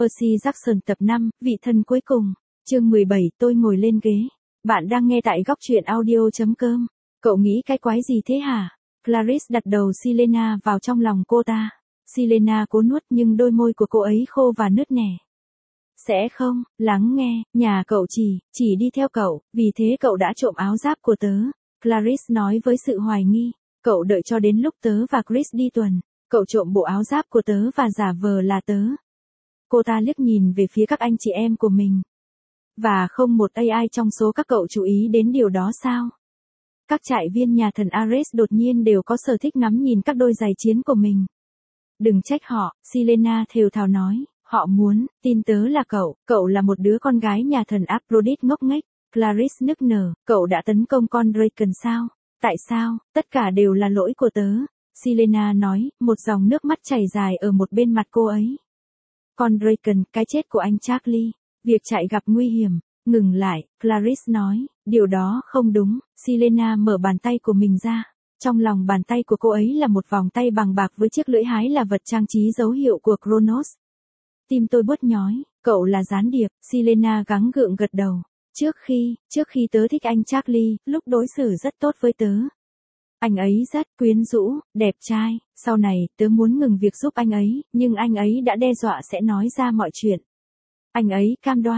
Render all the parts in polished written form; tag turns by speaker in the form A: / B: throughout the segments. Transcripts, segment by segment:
A: Percy Jackson tập 5, vị thần cuối cùng. Chương 17, tôi ngồi lên ghế. Bạn đang nghe tại góc truyện audio.com. Cậu nghĩ cái quái gì thế hả? Clarice đặt đầu Silena vào trong lòng cô ta. Silena cố nuốt nhưng đôi môi của cô ấy khô và nứt nẻ. Sẽ không, lắng nghe, nhà cậu chỉ đi theo cậu, vì thế cậu đã trộm áo giáp của tớ. Clarice nói với sự hoài nghi. Cậu đợi cho đến lúc tớ và Chris đi tuần. Cậu trộm bộ áo giáp của tớ và giả vờ là tớ. Cô ta liếc nhìn về phía các anh chị em của mình. Và không một AI trong số các cậu chú ý đến điều đó sao? Các trại viên nhà thần Ares đột nhiên đều có sở thích ngắm nhìn các đôi giày chiến của mình. Đừng trách họ, Silena thều thào nói, họ muốn, tin tớ là cậu là một đứa con gái nhà thần Aphrodite ngốc nghếch. Clarice nức nở, cậu đã tấn công con Draken sao? Tại sao? Tất cả đều là lỗi của tớ. Silena nói, một dòng nước mắt chảy dài ở một bên mặt cô ấy. Con Draken, cái chết của anh Charlie. Việc chạy gặp nguy hiểm. Ngừng lại, Clarice nói, điều đó không đúng. Silena mở bàn tay của mình ra. Trong lòng bàn tay của cô ấy là một vòng tay bằng bạc với chiếc lưỡi hái là vật trang trí dấu hiệu của Kronos. Tim tôi buốt nhói, cậu là gián điệp, Silena gắng gượng gật đầu. Trước khi tớ thích anh Charlie, lúc đối xử rất tốt với tớ. Anh ấy rất quyến rũ, đẹp trai, sau này tớ muốn ngừng việc giúp anh ấy, nhưng anh ấy đã đe dọa sẽ nói ra mọi chuyện. Anh ấy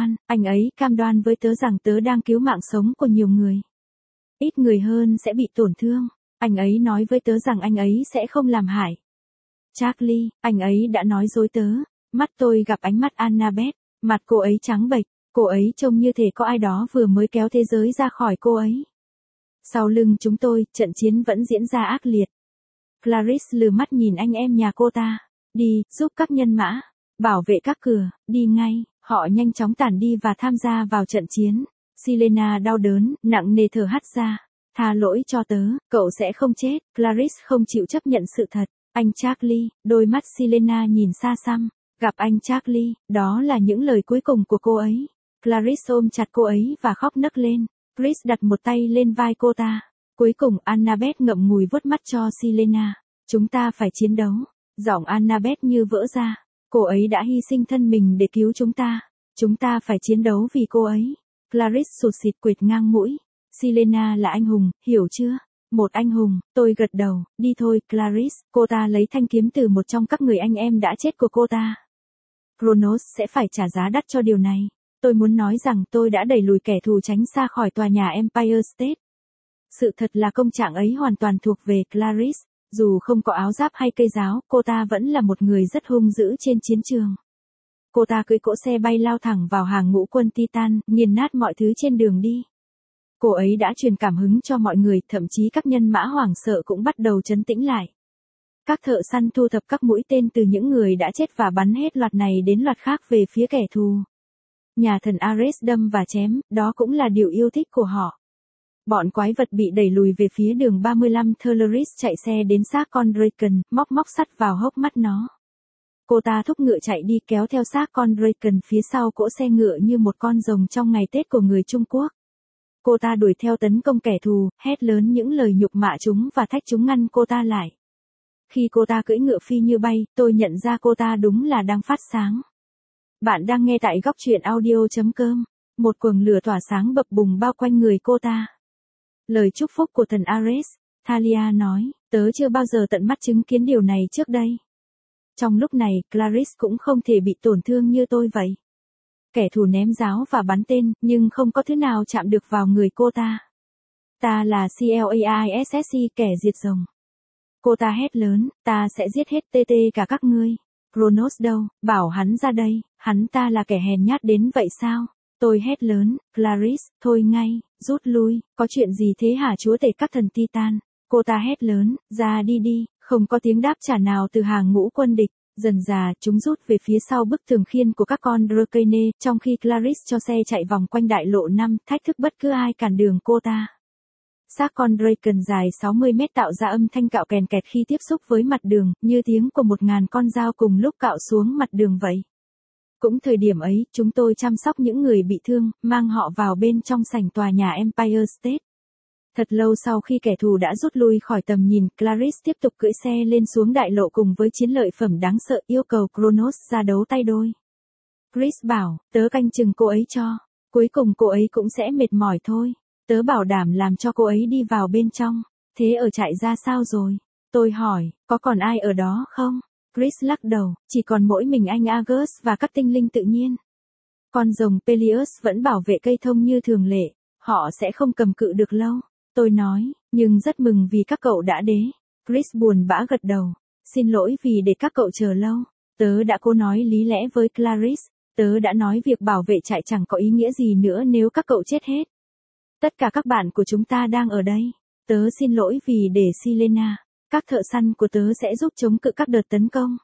A: cam đoan với tớ rằng tớ đang cứu mạng sống của nhiều người. Ít người hơn sẽ bị tổn thương, anh ấy nói với tớ rằng anh ấy sẽ không làm hại. Charlie, anh ấy đã nói dối tớ. Mắt tôi gặp ánh mắt Annabeth, mặt cô ấy trắng bệch, cô ấy trông như thể có ai đó vừa mới kéo thế giới ra khỏi cô ấy. Sau lưng chúng tôi, trận chiến vẫn diễn ra ác liệt. Clarice lừ mắt nhìn anh em nhà cô ta. Đi, giúp các nhân mã, bảo vệ các cửa, đi ngay. Họ nhanh chóng tản đi và tham gia vào trận chiến. Silena đau đớn, nặng nề thở hắt ra. Tha lỗi cho tớ, cậu sẽ không chết. Clarice không chịu chấp nhận sự thật. Anh Charlie, đôi mắt Silena nhìn xa xăm. Gặp anh Charlie, đó là những lời cuối cùng của cô ấy. Clarice ôm chặt cô ấy và khóc nấc lên. Chris đặt một tay lên vai cô ta. Cuối cùng Annabeth ngậm ngùi vuốt mắt cho Silena. Chúng ta phải chiến đấu. Giọng Annabeth như vỡ ra. Cô ấy đã hy sinh thân mình để cứu chúng ta. Chúng ta phải chiến đấu vì cô ấy. Clarice sụt sịt quệt ngang mũi. Silena là anh hùng, hiểu chưa? Một anh hùng, tôi gật đầu. Đi thôi, Clarice. Cô ta lấy thanh kiếm từ một trong các người anh em đã chết của cô ta. Kronos sẽ phải trả giá đắt cho điều này. Tôi muốn nói rằng tôi đã đẩy lùi kẻ thù tránh xa khỏi tòa nhà Empire State. Sự thật là công trạng ấy hoàn toàn thuộc về Clarice. Dù không có áo giáp hay cây giáo, cô ta vẫn là một người rất hung dữ trên chiến trường. Cô ta cưỡi cỗ xe bay lao thẳng vào hàng ngũ quân Titan, nghiền nát mọi thứ trên đường đi. Cô ấy đã truyền cảm hứng cho mọi người, thậm chí các nhân mã hoảng sợ cũng bắt đầu trấn tĩnh lại. Các thợ săn thu thập các mũi tên từ những người đã chết và bắn hết loạt này đến loạt khác về phía kẻ thù. Nhà thần Ares đâm và chém, đó cũng là điều yêu thích của họ. Bọn quái vật bị đẩy lùi về phía đường 35, Thaleris chạy xe đến xác con Draken, móc sắt vào hốc mắt nó. Cô ta thúc ngựa chạy đi kéo theo xác con Draken phía sau cỗ xe ngựa như một con rồng trong ngày Tết của người Trung Quốc. Cô ta đuổi theo tấn công kẻ thù, hét lớn những lời nhục mạ chúng và thách chúng ngăn cô ta lại. Khi cô ta cưỡi ngựa phi như bay, tôi nhận ra cô ta đúng là đang phát sáng. Bạn đang nghe tại góc truyện audio.com. Một quầng lửa tỏa sáng bập bùng bao quanh người cô ta. Lời chúc phúc của thần Ares, Thalia nói, tớ chưa bao giờ tận mắt chứng kiến điều này trước đây. Trong lúc này, Clarice cũng không thể bị tổn thương như tôi vậy. Kẻ thù ném giáo và bắn tên, nhưng không có thứ nào chạm được vào người cô ta. Ta là Claissc, kẻ diệt rồng. Cô ta hét lớn, ta sẽ giết hết cả các ngươi. Kronos đâu, bảo hắn ra đây, hắn ta là kẻ hèn nhát đến vậy sao? Tôi hét lớn, Clarice, thôi ngay, rút lui, có chuyện gì thế hả chúa tể các thần Titan? Cô ta hét lớn, ra đi, không có tiếng đáp trả nào từ hàng ngũ quân địch. Dần dà, chúng rút về phía sau bức tường khiên của các con Drakene, trong khi Clarice cho xe chạy vòng quanh đại lộ 5, thách thức bất cứ ai cản đường cô ta. Xác con Draken dài 60 mét tạo ra âm thanh cạo kèn kẹt khi tiếp xúc với mặt đường, như tiếng của 1000 con dao cùng lúc cạo xuống mặt đường vậy. Cũng thời điểm ấy, chúng tôi chăm sóc những người bị thương, mang họ vào bên trong sảnh tòa nhà Empire State. Thật lâu sau khi kẻ thù đã rút lui khỏi tầm nhìn, Clarice tiếp tục cưỡi xe lên xuống đại lộ cùng với chiến lợi phẩm đáng sợ yêu cầu Kronos ra đấu tay đôi. Chris bảo, tớ canh chừng cô ấy cho. Cuối cùng cô ấy cũng sẽ mệt mỏi thôi. Tớ bảo đảm làm cho cô ấy đi vào bên trong. Thế ở trại ra sao rồi? Tôi hỏi, có còn ai ở đó không? Chris lắc đầu, chỉ còn mỗi mình anh Argus và các tinh linh tự nhiên. Con rồng Peleus vẫn bảo vệ cây thông như thường lệ, họ sẽ không cầm cự được lâu. Tôi nói, nhưng rất mừng vì các cậu đã đến. Chris buồn bã gật đầu. Xin lỗi vì để các cậu chờ lâu. Tớ đã cố nói lý lẽ với Clarice. Tớ đã nói việc bảo vệ trại chẳng có ý nghĩa gì nữa nếu các cậu chết hết. Tất cả các bạn của chúng ta đang ở đây. Tớ xin lỗi vì để Silena. Các thợ săn của tớ sẽ giúp chống cự các đợt tấn công.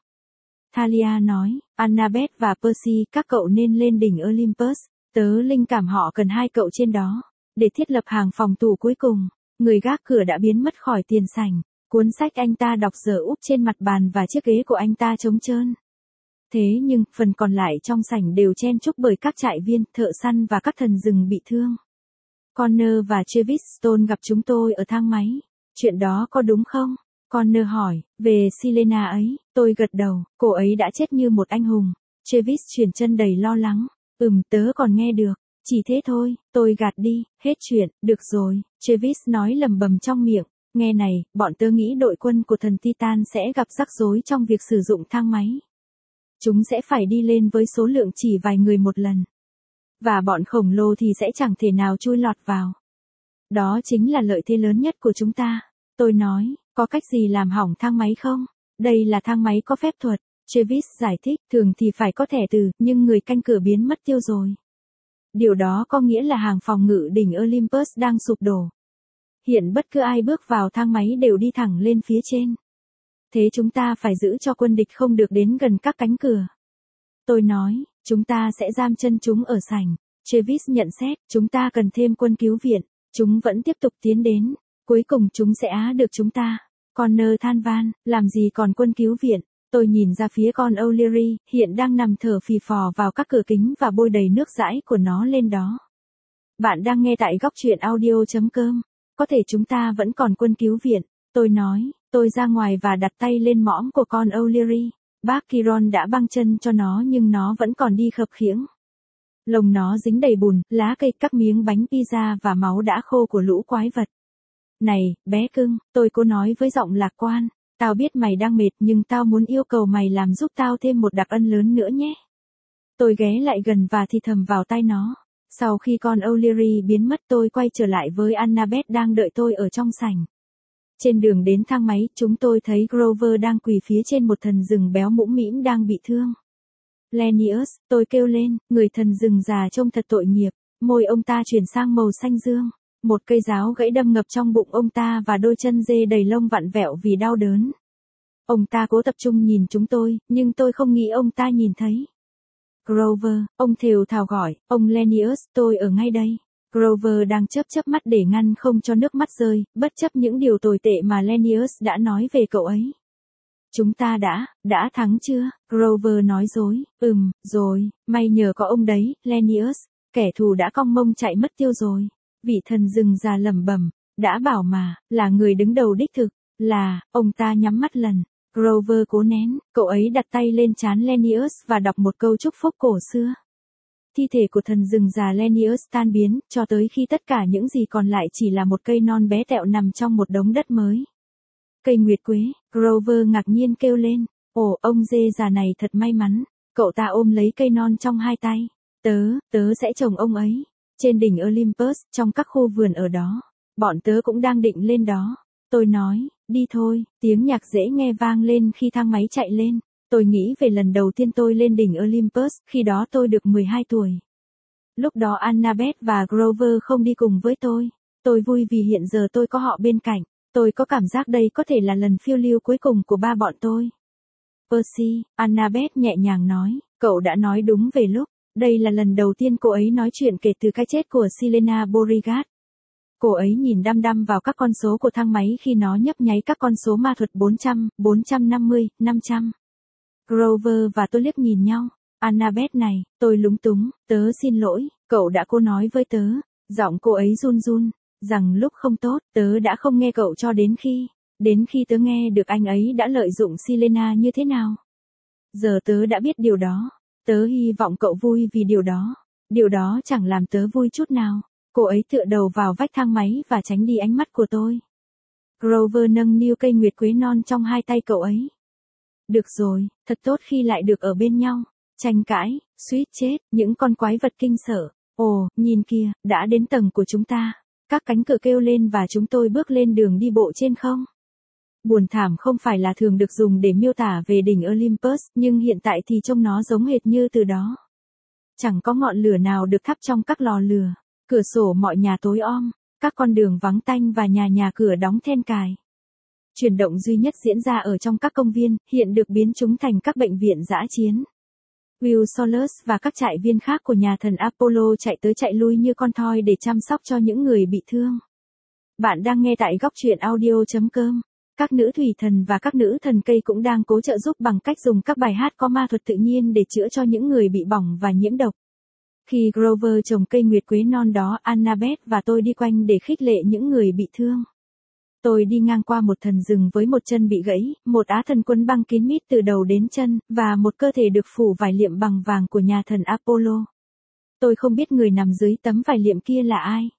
A: Thalia nói, Annabeth và Percy, các cậu nên lên đỉnh Olympus. Tớ linh cảm họ cần hai cậu trên đó. Để thiết lập hàng phòng thủ cuối cùng. Người gác cửa đã biến mất khỏi tiền sảnh. Cuốn sách anh ta đọc giờ úp trên mặt bàn và chiếc ghế của anh ta trống trơn. Thế nhưng, phần còn lại trong sảnh đều chen chúc bởi các trại viên, thợ săn và các thần rừng bị thương. Connor và Travis Stone gặp chúng tôi ở thang máy. Chuyện đó có đúng không? Connor hỏi, về Silena ấy, tôi gật đầu, cô ấy đã chết như một anh hùng. Travis chuyển chân đầy lo lắng. Tớ còn nghe được. Chỉ thế thôi, tôi gạt đi, hết chuyện, được rồi. Travis nói lầm bầm trong miệng. Nghe này, bọn tớ nghĩ đội quân của thần Titan sẽ gặp rắc rối trong việc sử dụng thang máy. Chúng sẽ phải đi lên với số lượng chỉ vài người một lần. Và bọn khổng lồ thì sẽ chẳng thể nào chui lọt vào. Đó chính là lợi thế lớn nhất của chúng ta. Tôi nói, có cách gì làm hỏng thang máy không? Đây là thang máy có phép thuật. Travis giải thích, thường thì phải có thẻ từ, nhưng người canh cửa biến mất tiêu rồi. Điều đó có nghĩa là hàng phòng ngự đỉnh Olympus đang sụp đổ. Hiện bất cứ ai bước vào thang máy đều đi thẳng lên phía trên. Thế chúng ta phải giữ cho quân địch không được đến gần các cánh cửa. Tôi nói, chúng ta sẽ giam chân chúng ở sảnh. Travis nhận xét, chúng ta cần thêm quân cứu viện. Chúng vẫn tiếp tục tiến đến. Cuối cùng chúng sẽ được chúng ta. Connor than van, làm gì còn quân cứu viện. Tôi nhìn ra phía con O'Leary, hiện đang nằm thở phì phò vào các cửa kính và bôi đầy nước dãi của nó lên đó. Bạn đang nghe tại góc truyện audio.com. Có thể chúng ta vẫn còn quân cứu viện. Tôi nói, tôi ra ngoài và đặt tay lên mõm của con O'Leary. Bác Kiron đã băng chân cho nó nhưng nó vẫn còn đi khập khiễng. Lồng nó dính đầy bùn, lá cây, các miếng bánh pizza và máu đã khô của lũ quái vật. Này, bé cưng, tôi cố nói với giọng lạc quan. Tao biết mày đang mệt nhưng tao muốn yêu cầu mày làm giúp tao thêm một đặc ân lớn nữa nhé. Tôi ghé lại gần và thì thầm vào tai nó. Sau khi con O'Leary biến mất tôi quay trở lại với Annabeth đang đợi tôi ở trong sảnh. Trên đường đến thang máy, chúng tôi thấy Grover đang quỳ phía trên một thần rừng béo mũm mĩm đang bị thương. Lennius, tôi kêu lên, người thần rừng già trông thật tội nghiệp, môi ông ta chuyển sang màu xanh dương. Một cây giáo gãy đâm ngập trong bụng ông ta và đôi chân dê đầy lông vặn vẹo vì đau đớn. Ông ta cố tập trung nhìn chúng tôi, nhưng tôi không nghĩ ông ta nhìn thấy. Grover, ông thều thào gọi, ông Lennius, tôi ở ngay đây. Grover đang chớp mắt để ngăn không cho nước mắt rơi, bất chấp những điều tồi tệ mà Lennius đã nói về cậu ấy. Chúng ta đã thắng chưa? Grover nói dối, rồi, may nhờ có ông đấy, Lennius, kẻ thù đã cong mông chạy mất tiêu rồi. Vị thần rừng già lẩm bẩm, đã bảo mà, là người đứng đầu đích thực, ông ta nhắm mắt lần. Grover cố nén, cậu ấy đặt tay lên trán Lennius và đọc một câu chúc phúc cổ xưa. Thi thể của thần rừng già Lennius tan biến, cho tới khi tất cả những gì còn lại chỉ là một cây non bé tẹo nằm trong một đống đất mới. Cây nguyệt quế, Grover ngạc nhiên kêu lên, ồ, ông dê già này thật may mắn, cậu ta ôm lấy cây non trong hai tay. Tớ sẽ trồng ông ấy. Trên đỉnh Olympus, trong các khu vườn ở đó, bọn tớ cũng đang định lên đó. Tôi nói, đi thôi, tiếng nhạc dễ nghe vang lên khi thang máy chạy lên. Tôi nghĩ về lần đầu tiên tôi lên đỉnh Olympus, khi đó tôi được 12 tuổi. Lúc đó Annabeth và Grover không đi cùng với tôi. Tôi vui vì hiện giờ tôi có họ bên cạnh. Tôi có cảm giác đây có thể là lần phiêu lưu cuối cùng của ba bọn tôi. Percy, Annabeth nhẹ nhàng nói, cậu đã nói đúng về lúc. Đây là lần đầu tiên cô ấy nói chuyện kể từ cái chết của Silena Beauregard. Cô ấy nhìn đăm đăm vào các con số của thang máy khi nó nhấp nháy các con số ma thuật 400, 450, 500. Grover và tôi liếc nhìn nhau. Annabeth này, tôi lúng túng, tớ xin lỗi, cậu đã cố nói với tớ. Giọng cô ấy run run, rằng lúc không tốt, tớ đã không nghe cậu cho đến khi tớ nghe được anh ấy đã lợi dụng Silena như thế nào. Giờ tớ đã biết điều đó. Tớ hy vọng cậu vui vì điều đó. Điều đó chẳng làm tớ vui chút nào. Cô ấy tựa đầu vào vách thang máy và tránh đi ánh mắt của tôi. Grover nâng niu cây nguyệt quế non trong hai tay cậu ấy. Được rồi, thật tốt khi lại được ở bên nhau. Tranh cãi, suýt chết, những con quái vật kinh sợ. Ồ, nhìn kìa, đã đến tầng của chúng ta. Các cánh cửa kêu lên và chúng tôi bước lên đường đi bộ trên không. Buồn thảm không phải là thường được dùng để miêu tả về đỉnh Olympus, nhưng hiện tại thì trông nó giống hệt như từ đó. Chẳng có ngọn lửa nào được thắp trong các lò lửa. Cửa sổ mọi nhà tối om, các con đường vắng tanh và nhà cửa đóng then cài. Chuyển động duy nhất diễn ra ở trong các công viên, hiện được biến chúng thành các bệnh viện dã chiến. Will Solers và các trại viên khác của nhà thần Apollo chạy tới chạy lui như con thoi để chăm sóc cho những người bị thương. Bạn đang nghe tại góc truyện audio.com. Các nữ thủy thần và các nữ thần cây cũng đang cố trợ giúp bằng cách dùng các bài hát có ma thuật tự nhiên để chữa cho những người bị bỏng và nhiễm độc. Khi Grover trồng cây nguyệt quế non đó, Annabeth và tôi đi quanh để khích lệ những người bị thương. Tôi đi ngang qua một thần rừng với một chân bị gãy, một á thần quấn băng kín mít từ đầu đến chân, và một cơ thể được phủ vải liệm bằng vàng của nhà thần Apollo. Tôi không biết người nằm dưới tấm vải liệm kia là ai.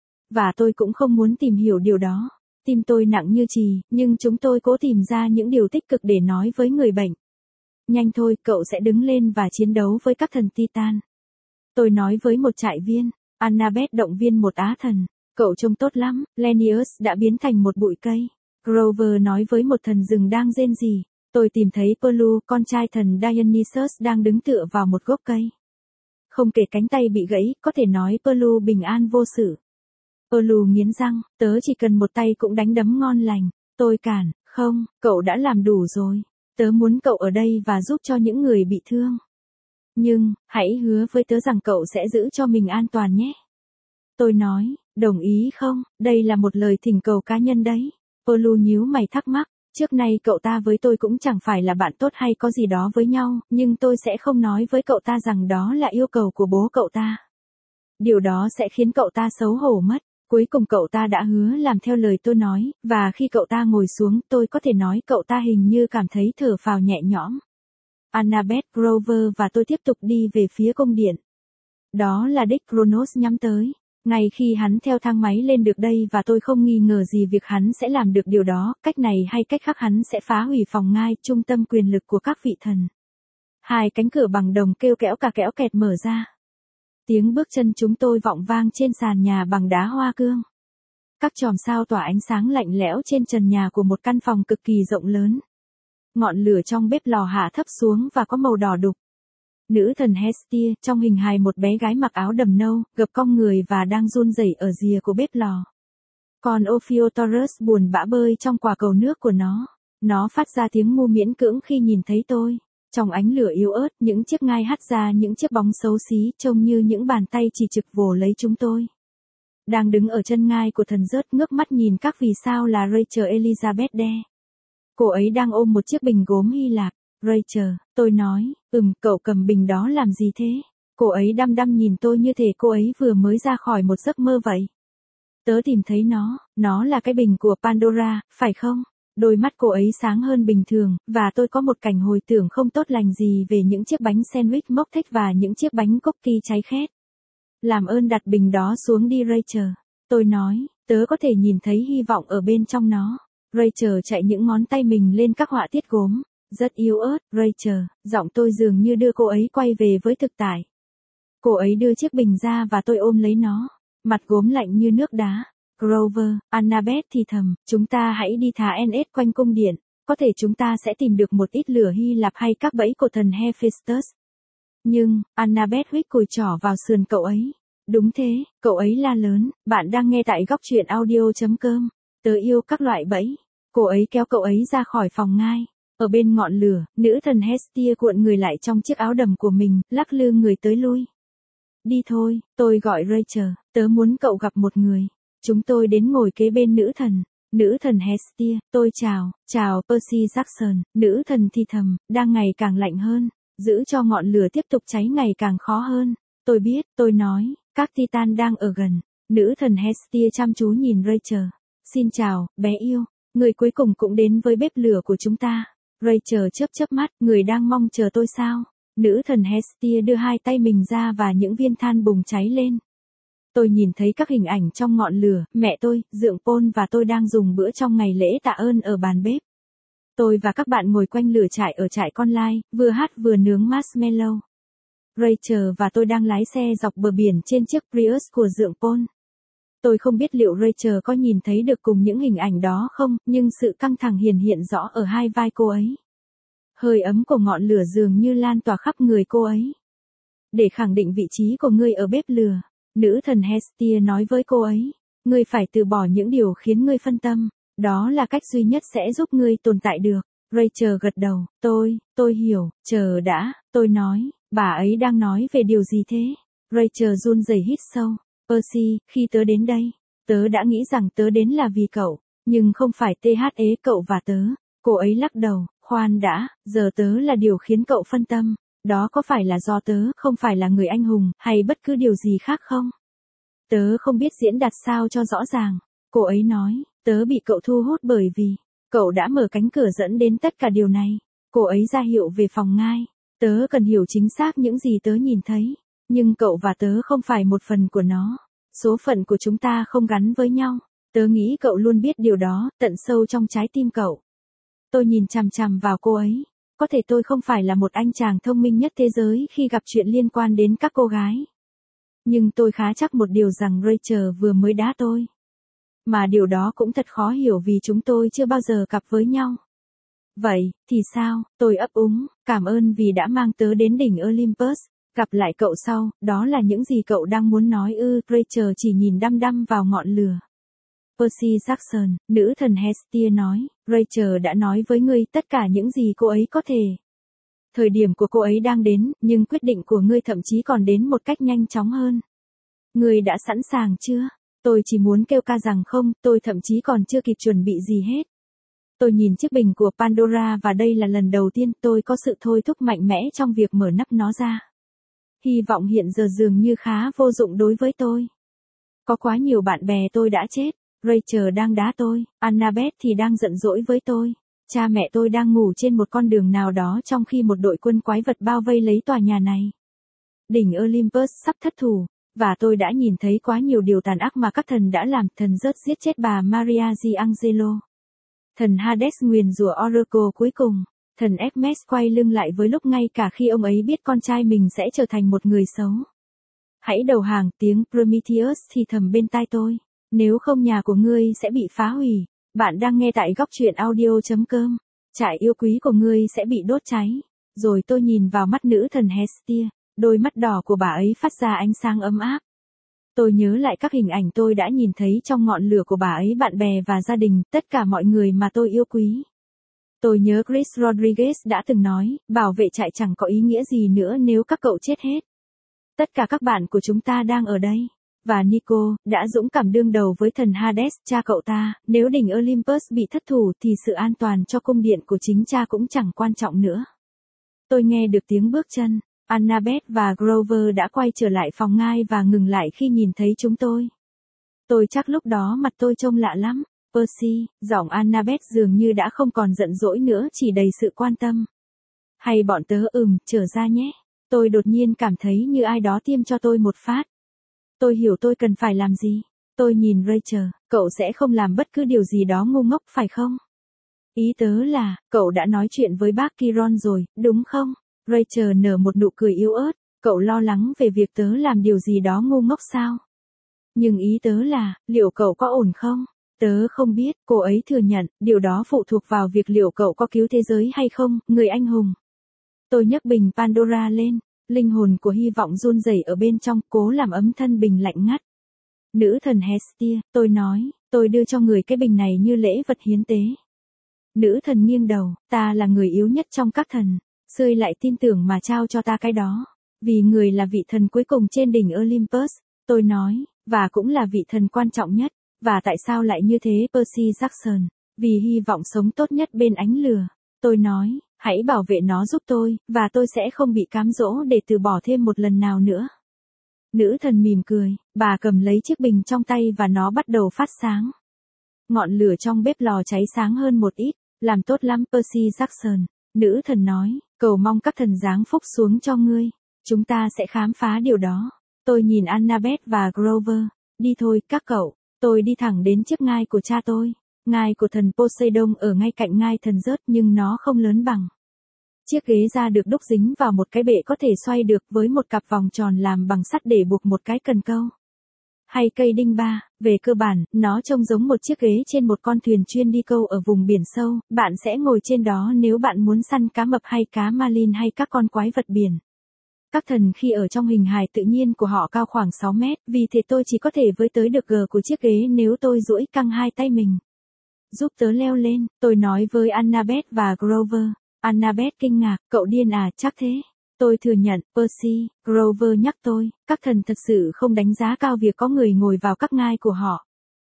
A: Và tôi cũng không muốn tìm hiểu điều đó. Tim tôi nặng như chì, nhưng chúng tôi cố tìm ra những điều tích cực để nói với người bệnh. Nhanh thôi, cậu sẽ đứng lên và chiến đấu với các thần Titan. Tôi nói với một trại viên. Annabeth động viên một á thần. Cậu trông tốt lắm, Lennius đã biến thành một bụi cây. Grover nói với một thần rừng đang rên rỉ. Tôi tìm thấy Perlu, con trai thần Dionysus đang đứng tựa vào một gốc cây. Không kể cánh tay bị gãy, có thể nói Perlu bình an vô sự. Perlu nghiến răng, tớ chỉ cần một tay cũng đánh đấm ngon lành. Tôi cản, không, cậu đã làm đủ rồi. Tớ muốn cậu ở đây và giúp cho những người bị thương. Nhưng, hãy hứa với tớ rằng cậu sẽ giữ cho mình an toàn nhé. Tôi nói, đồng ý không, đây là một lời thỉnh cầu cá nhân đấy. Perlu nhíu mày thắc mắc, trước nay cậu ta với tôi cũng chẳng phải là bạn tốt hay có gì đó với nhau, nhưng tôi sẽ không nói với cậu ta rằng đó là yêu cầu của bố cậu ta. Điều đó sẽ khiến cậu ta xấu hổ mất. Cuối cùng cậu ta đã hứa làm theo lời tôi nói, và khi cậu ta ngồi xuống tôi có thể nói cậu ta hình như cảm thấy thở phào nhẹ nhõm. Annabeth, Grover và tôi tiếp tục đi về phía cung điện. Đó là đích Kronos nhắm tới. Ngay khi hắn theo thang máy lên được đây và tôi không nghi ngờ gì việc hắn sẽ làm được điều đó, cách này hay cách khác hắn sẽ phá hủy phòng ngai, trung tâm quyền lực của các vị thần. Hai cánh cửa bằng đồng kêu kẽo cả kẽo kẹt mở ra. Tiếng bước chân chúng tôi vọng vang trên sàn nhà bằng đá hoa cương. Các chòm sao tỏa ánh sáng lạnh lẽo trên trần nhà của một căn phòng cực kỳ rộng lớn. Ngọn lửa trong bếp lò hạ thấp xuống và có màu đỏ đục. Nữ thần Hestia, trong hình hài một bé gái mặc áo đầm nâu, gập cong người và đang run rẩy ở rìa của bếp lò. Còn Ophiotaurus buồn bã bơi trong quả cầu nước của nó. Nó phát ra tiếng mu miễn cưỡng khi nhìn thấy tôi. Trong ánh lửa yếu ớt, những chiếc ngai hắt ra những chiếc bóng xấu xí trông như những bàn tay chỉ trực vồ lấy chúng tôi. Đang đứng ở chân ngai của thần rớt ngước mắt nhìn các vì sao là Rachel Elizabeth Dare. Cô ấy đang ôm một chiếc bình gốm Hy Lạp. Rachel, tôi nói, cậu cầm bình đó làm gì thế? Cô ấy đăm đăm nhìn tôi như thể cô ấy vừa mới ra khỏi một giấc mơ vậy. Tớ tìm thấy nó là cái bình của Pandora, phải không? Đôi mắt cô ấy sáng hơn bình thường, và tôi có một cảnh hồi tưởng không tốt lành gì về những chiếc bánh sandwich mốc thích và những chiếc bánh cookie cháy khét. Làm ơn đặt bình đó xuống đi Rachel. Tôi nói, tớ có thể nhìn thấy hy vọng ở bên trong nó. Rachel chạy những ngón tay mình lên các họa tiết gốm. Rất yếu ớt, Rachel, giọng tôi dường như đưa cô ấy quay về với thực tại. Cô ấy đưa chiếc bình ra và tôi ôm lấy nó. Mặt gốm lạnh như nước đá. Grover, Annabeth thì thầm, chúng ta hãy đi thả NS quanh cung điện. Có thể chúng ta sẽ tìm được một ít lửa Hy Lạp hay các bẫy của thần Hephaestus. Nhưng, Annabeth huých cùi trỏ vào sườn cậu ấy. Đúng thế, cậu ấy la lớn, bạn đang nghe tại góc truyện audio.com. Tớ yêu các loại bẫy. Cô ấy kéo cậu ấy ra khỏi phòng ngai. Ở bên ngọn lửa, nữ thần Hestia cuộn người lại trong chiếc áo đầm của mình, lắc lư người tới lui. Đi thôi, tôi gọi Rachel, tớ muốn cậu gặp một người. Chúng tôi đến ngồi kế bên nữ thần Hestia, tôi chào Percy Jackson, nữ thần thì thầm, đang ngày càng lạnh hơn, giữ cho ngọn lửa tiếp tục cháy ngày càng khó hơn. Tôi biết, tôi nói, các Titan đang ở gần. Nữ thần Hestia chăm chú nhìn Rachel. Xin chào, bé yêu, người cuối cùng cũng đến với bếp lửa của chúng ta. Rachel chớp chớp mắt, người đang mong chờ tôi sao? Nữ thần Hestia đưa hai tay mình ra và những viên than bùng cháy lên. Tôi nhìn thấy các hình ảnh trong ngọn lửa, mẹ tôi, dượng Paul và tôi đang dùng bữa trong ngày lễ tạ ơn ở bàn bếp. Tôi và các bạn ngồi quanh lửa trại ở trại con lai, vừa hát vừa nướng marshmallow. Rachel và tôi đang lái xe dọc bờ biển trên chiếc Prius của dượng Paul. Tôi không biết liệu Rachel có nhìn thấy được cùng những hình ảnh đó không, nhưng sự căng thẳng hiện rõ ở hai vai cô ấy. Hơi ấm của ngọn lửa dường như lan tỏa khắp người cô ấy. Để khẳng định vị trí của ngươi ở bếp lửa, nữ thần Hestia nói với cô ấy, ngươi phải từ bỏ những điều khiến ngươi phân tâm, đó là cách duy nhất sẽ giúp ngươi tồn tại được. Rachel gật đầu, tôi hiểu, chờ đã, tôi nói, bà ấy đang nói về điều gì thế? Rachel run rẩy hít sâu, Percy, khi tớ đến đây, tớ đã nghĩ rằng tớ đến là vì cậu, nhưng không phải cậu và tớ. Cô ấy lắc đầu, khoan đã, giờ tớ là điều khiến cậu phân tâm, đó có phải là do tớ không phải là người anh hùng, hay bất cứ điều gì khác không? Tớ không biết diễn đạt sao cho rõ ràng, cô ấy nói, tớ bị cậu thu hút bởi vì, cậu đã mở cánh cửa dẫn đến tất cả điều này. Cô ấy ra hiệu về phòng ngai, tớ cần hiểu chính xác những gì tớ nhìn thấy, nhưng cậu và tớ không phải một phần của nó, số phận của chúng ta không gắn với nhau, tớ nghĩ cậu luôn biết điều đó, tận sâu trong trái tim cậu. Tôi nhìn chằm chằm vào cô ấy. Có thể tôi không phải là một anh chàng thông minh nhất thế giới khi gặp chuyện liên quan đến các cô gái. Nhưng tôi khá chắc một điều rằng Rachel vừa mới đá tôi. Mà điều đó cũng thật khó hiểu vì chúng tôi chưa bao giờ cặp với nhau. Vậy, thì sao? Tôi ấp úng, cảm ơn vì đã mang tớ đến đỉnh Olympus. Gặp lại cậu sau, đó là những gì cậu đang muốn nói ư? Rachel chỉ nhìn đăm đăm vào ngọn lửa. Percy Jackson, nữ thần Hestia nói, Rachel đã nói với ngươi tất cả những gì cô ấy có thể. Thời điểm của cô ấy đang đến, nhưng quyết định của ngươi thậm chí còn đến một cách nhanh chóng hơn. Ngươi đã sẵn sàng chưa? Tôi chỉ muốn kêu ca rằng không, tôi thậm chí còn chưa kịp chuẩn bị gì hết. Tôi nhìn chiếc bình của Pandora và đây là lần đầu tiên tôi có sự thôi thúc mạnh mẽ trong việc mở nắp nó ra. Hy vọng hiện giờ dường như khá vô dụng đối với tôi. Có quá nhiều bạn bè tôi đã chết. Rachel đang đá tôi, Annabeth thì đang giận dỗi với tôi. Cha mẹ tôi đang ngủ trên một con đường nào đó trong khi một đội quân quái vật bao vây lấy tòa nhà này. Đỉnh Olympus sắp thất thủ, và tôi đã nhìn thấy quá nhiều điều tàn ác mà các thần đã làm. Thần rớt giết chết bà Maria di Angelo. Thần Hades nguyền rủa Oracle cuối cùng. Thần Hermes quay lưng lại với lúc ngay cả khi ông ấy biết con trai mình sẽ trở thành một người xấu. Hãy đầu hàng, tiếng Prometheus thì thầm bên tai tôi. Nếu không nhà của ngươi sẽ bị phá hủy. Bạn đang nghe tại góc truyện audio.com. Trại yêu quý của ngươi sẽ bị đốt cháy. Rồi tôi nhìn vào mắt nữ thần Hestia. Đôi mắt đỏ của bà ấy phát ra ánh sáng ấm áp. Tôi nhớ lại các hình ảnh tôi đã nhìn thấy trong ngọn lửa của bà ấy, bạn bè và gia đình, tất cả mọi người mà tôi yêu quý. Tôi nhớ Chris Rodriguez đã từng nói, bảo vệ trại chẳng có ý nghĩa gì nữa nếu các cậu chết hết. Tất cả các bạn của chúng ta đang ở đây. Và Nico, đã dũng cảm đương đầu với thần Hades, cha cậu ta, nếu đỉnh Olympus bị thất thủ thì sự an toàn cho cung điện của chính cha cũng chẳng quan trọng nữa. Tôi nghe được tiếng bước chân, Annabeth và Grover đã quay trở lại phòng ngai và ngừng lại khi nhìn thấy chúng tôi. Tôi chắc lúc đó mặt tôi trông lạ lắm. Percy, giọng Annabeth dường như đã không còn giận dỗi nữa, chỉ đầy sự quan tâm. Hay bọn tớ trở ra nhé. Tôi đột nhiên cảm thấy như ai đó tiêm cho tôi một phát. Tôi hiểu tôi cần phải làm gì. Tôi nhìn Rachel, cậu sẽ không làm bất cứ điều gì đó ngu ngốc phải không? Ý tớ là, cậu đã nói chuyện với bác Chiron rồi, đúng không? Rachel nở một nụ cười yếu ớt, cậu lo lắng về việc tớ làm điều gì đó ngu ngốc sao? Nhưng ý tớ là, liệu cậu có ổn không? Tớ không biết, cô ấy thừa nhận, điều đó phụ thuộc vào việc liệu cậu có cứu thế giới hay không, người anh hùng. Tôi nhấc bình Pandora lên. Linh hồn của hy vọng run rẩy ở bên trong, cố làm ấm thân bình lạnh ngắt. Nữ thần Hestia, tôi nói, tôi đưa cho người cái bình này như lễ vật hiến tế. Nữ thần nghiêng đầu, ta là người yếu nhất trong các thần, ngươi lại tin tưởng mà trao cho ta cái đó. Vì người là vị thần cuối cùng trên đỉnh Olympus, tôi nói, và cũng là vị thần quan trọng nhất. Và tại sao lại như thế Percy Jackson? Vì hy vọng sống tốt nhất bên ánh lửa. Tôi nói, hãy bảo vệ nó giúp tôi, và tôi sẽ không bị cám dỗ để từ bỏ thêm một lần nào nữa. Nữ thần mỉm cười, bà cầm lấy chiếc bình trong tay và nó bắt đầu phát sáng. Ngọn lửa trong bếp lò cháy sáng hơn một ít, làm tốt lắm Percy Jackson. Nữ thần nói, cầu mong các thần giáng phúc xuống cho ngươi. Chúng ta sẽ khám phá điều đó. Tôi nhìn Annabeth và Grover. Đi thôi, các cậu. Tôi đi thẳng đến chiếc ngai của cha tôi. Ngai của thần Poseidon ở ngay cạnh ngai thần Zeus nhưng nó không lớn bằng. Chiếc ghế da được đúc dính vào một cái bệ có thể xoay được với một cặp vòng tròn làm bằng sắt để buộc một cái cần câu. Hay cây đinh ba, về cơ bản, nó trông giống một chiếc ghế trên một con thuyền chuyên đi câu ở vùng biển sâu, bạn sẽ ngồi trên đó nếu bạn muốn săn cá mập hay cá marlin hay các con quái vật biển. Các thần khi ở trong hình hài tự nhiên của họ cao khoảng 6 mét, vì thế tôi chỉ có thể với tới được gờ của chiếc ghế nếu tôi duỗi căng hai tay mình. Giúp tớ leo lên, tôi nói với Annabeth và Grover. Annabeth kinh ngạc, cậu điên à, chắc thế. Tôi thừa nhận, Percy, Grover nhắc tôi, các thần thật sự không đánh giá cao việc có người ngồi vào các ngai của họ.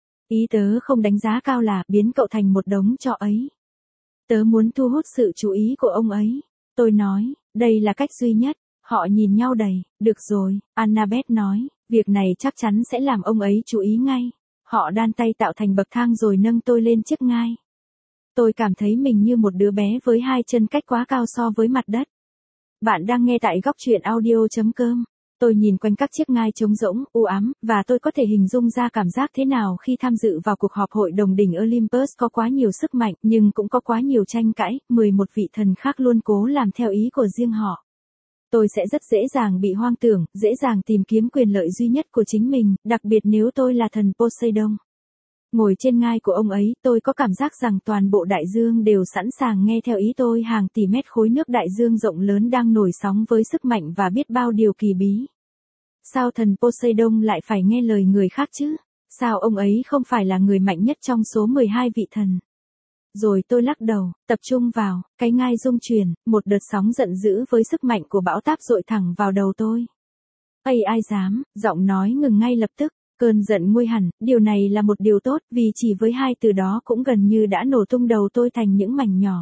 A: Ý tớ không đánh giá cao là biến cậu thành một đống trò ấy. Tớ muốn thu hút sự chú ý của ông ấy. Tôi nói, đây là cách duy nhất. Họ nhìn nhau đầy, được rồi, Annabeth nói, việc này chắc chắn sẽ làm ông ấy chú ý ngay. Họ đan tay tạo thành bậc thang rồi nâng tôi lên chiếc ngai. Tôi cảm thấy mình như một đứa bé với hai chân cách quá cao so với mặt đất. Bạn đang nghe tại góc truyện audio.com. Tôi nhìn quanh các chiếc ngai trống rỗng, u ám, và tôi có thể hình dung ra cảm giác thế nào khi tham dự vào cuộc họp hội đồng đỉnh Olympus có quá nhiều sức mạnh nhưng cũng có quá nhiều tranh cãi, 11 vị thần khác luôn cố làm theo ý của riêng họ. Tôi sẽ rất dễ dàng bị hoang tưởng, dễ dàng tìm kiếm quyền lợi duy nhất của chính mình, đặc biệt nếu tôi là thần Poseidon. Ngồi trên ngai của ông ấy, tôi có cảm giác rằng toàn bộ đại dương đều sẵn sàng nghe theo ý tôi, hàng tỷ mét khối nước đại dương rộng lớn đang nổi sóng với sức mạnh và biết bao điều kỳ bí. Sao thần Poseidon lại phải nghe lời người khác chứ? Sao ông ấy không phải là người mạnh nhất trong số 12 vị thần? Rồi tôi lắc đầu, tập trung vào, cái ngai rung chuyển, một đợt sóng giận dữ với sức mạnh của bão táp dội thẳng vào đầu tôi. Ây ai dám, giọng nói ngừng ngay lập tức, cơn giận nguôi hẳn, điều này là một điều tốt vì chỉ với hai từ đó cũng gần như đã nổ tung đầu tôi thành những mảnh nhỏ.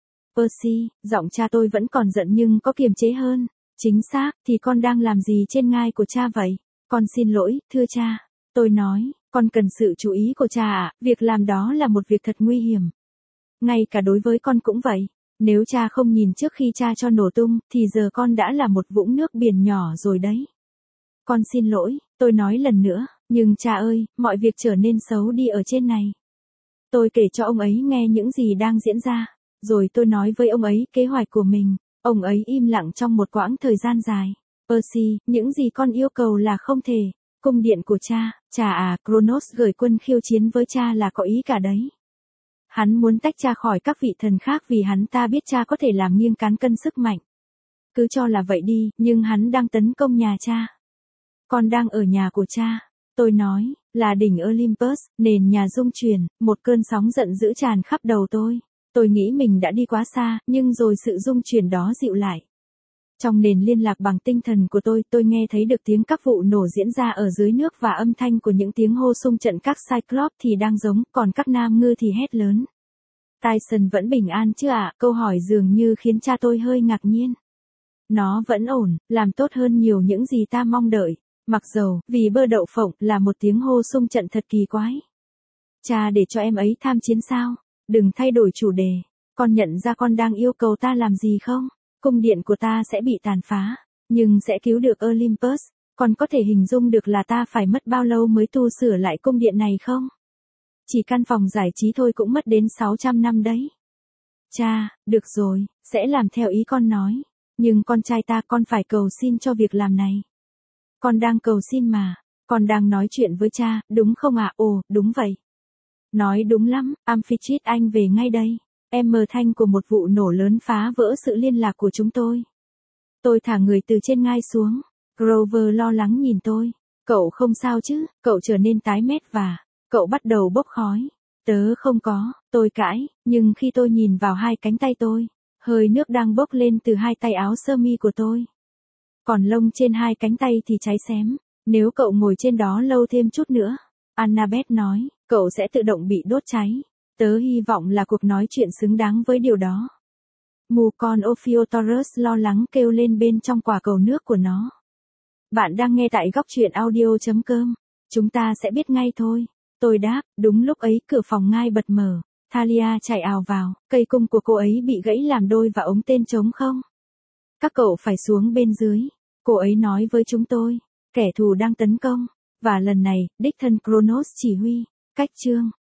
A: Percy, giọng cha tôi vẫn còn giận nhưng có kiềm chế hơn. Chính xác, thì con đang làm gì trên ngai của cha vậy? Con xin lỗi, thưa cha. Tôi nói, con cần sự chú ý của cha ạ, việc làm đó là một việc thật nguy hiểm. Ngay cả đối với con cũng vậy. Nếu cha không nhìn trước khi cha cho nổ tung, thì giờ con đã là một vũng nước biển nhỏ rồi đấy. Con xin lỗi, tôi nói lần nữa, nhưng cha ơi, mọi việc trở nên xấu đi ở trên này. Tôi kể cho ông ấy nghe những gì đang diễn ra, rồi tôi nói với ông ấy kế hoạch của mình. Ông ấy im lặng trong một quãng thời gian dài. Percy, những gì con yêu cầu là không thể. Cung điện của cha à, Kronos gửi quân khiêu chiến với cha là có ý cả đấy. Hắn muốn tách cha khỏi các vị thần khác vì hắn ta biết cha có thể làm nghiêng cán cân sức mạnh. Cứ cho là vậy đi, nhưng hắn đang tấn công nhà cha. Con đang ở nhà của cha. Tôi nói, là đỉnh Olympus, nền nhà rung chuyển, một cơn sóng giận dữ tràn khắp đầu tôi. Tôi nghĩ mình đã đi quá xa, nhưng rồi sự rung chuyển đó dịu lại. Trong nền liên lạc bằng tinh thần của tôi nghe thấy được tiếng các vụ nổ diễn ra ở dưới nước và âm thanh của những tiếng hô xung trận các Cyclops thì đang giống, còn các nam ngư thì hét lớn. Tyson vẫn bình an chứ ạ? Câu hỏi dường như khiến cha tôi hơi ngạc nhiên. Nó vẫn ổn, làm tốt hơn nhiều những gì ta mong đợi. Mặc dầu, vì bơ đậu phộng là một tiếng hô xung trận thật kỳ quái. Cha để cho em ấy tham chiến sao? Đừng thay đổi chủ đề. Con nhận ra con đang yêu cầu ta làm gì không? Cung điện của ta sẽ bị tàn phá, nhưng sẽ cứu được Olympus. Con có thể hình dung được là ta phải mất bao lâu mới tu sửa lại cung điện này không? Chỉ căn phòng giải trí thôi cũng mất đến 600 năm đấy. Cha, được rồi, sẽ làm theo ý con nói. Nhưng con trai ta, con phải cầu xin cho việc làm này. Con đang cầu xin mà. Con đang nói chuyện với cha, đúng không ạ? Ồ, đúng vậy. Nói đúng lắm, Amphitrite anh về ngay đây. Em mờ thanh của một vụ nổ lớn phá vỡ sự liên lạc của chúng tôi. Tôi thả người từ trên ngai xuống. Grover lo lắng nhìn tôi. Cậu không sao chứ? Cậu trở nên tái mét và cậu bắt đầu bốc khói. Tớ không có, tôi cãi, nhưng khi tôi nhìn vào hai cánh tay tôi, hơi nước đang bốc lên từ hai tay áo sơ mi của tôi. Còn lông trên hai cánh tay thì cháy xém. Nếu cậu ngồi trên đó lâu thêm chút nữa, Annabeth nói, cậu sẽ tự động bị đốt cháy. Tớ hy vọng là cuộc nói chuyện xứng đáng với điều đó. Mù con Ophiuchus lo lắng kêu lên bên trong quả cầu nước của nó. Bạn đang nghe tại góc truyện audio.com. Chúng ta sẽ biết ngay thôi. Tôi đáp, đúng lúc ấy cửa phòng ngai bật mở. Thalia chạy ào vào, cây cung của cô ấy bị gãy làm đôi và ống tên trống không? Các cậu phải xuống bên dưới. Cô ấy nói với chúng tôi, kẻ thù đang tấn công. Và lần này, đích thân Kronos chỉ huy. Cách chương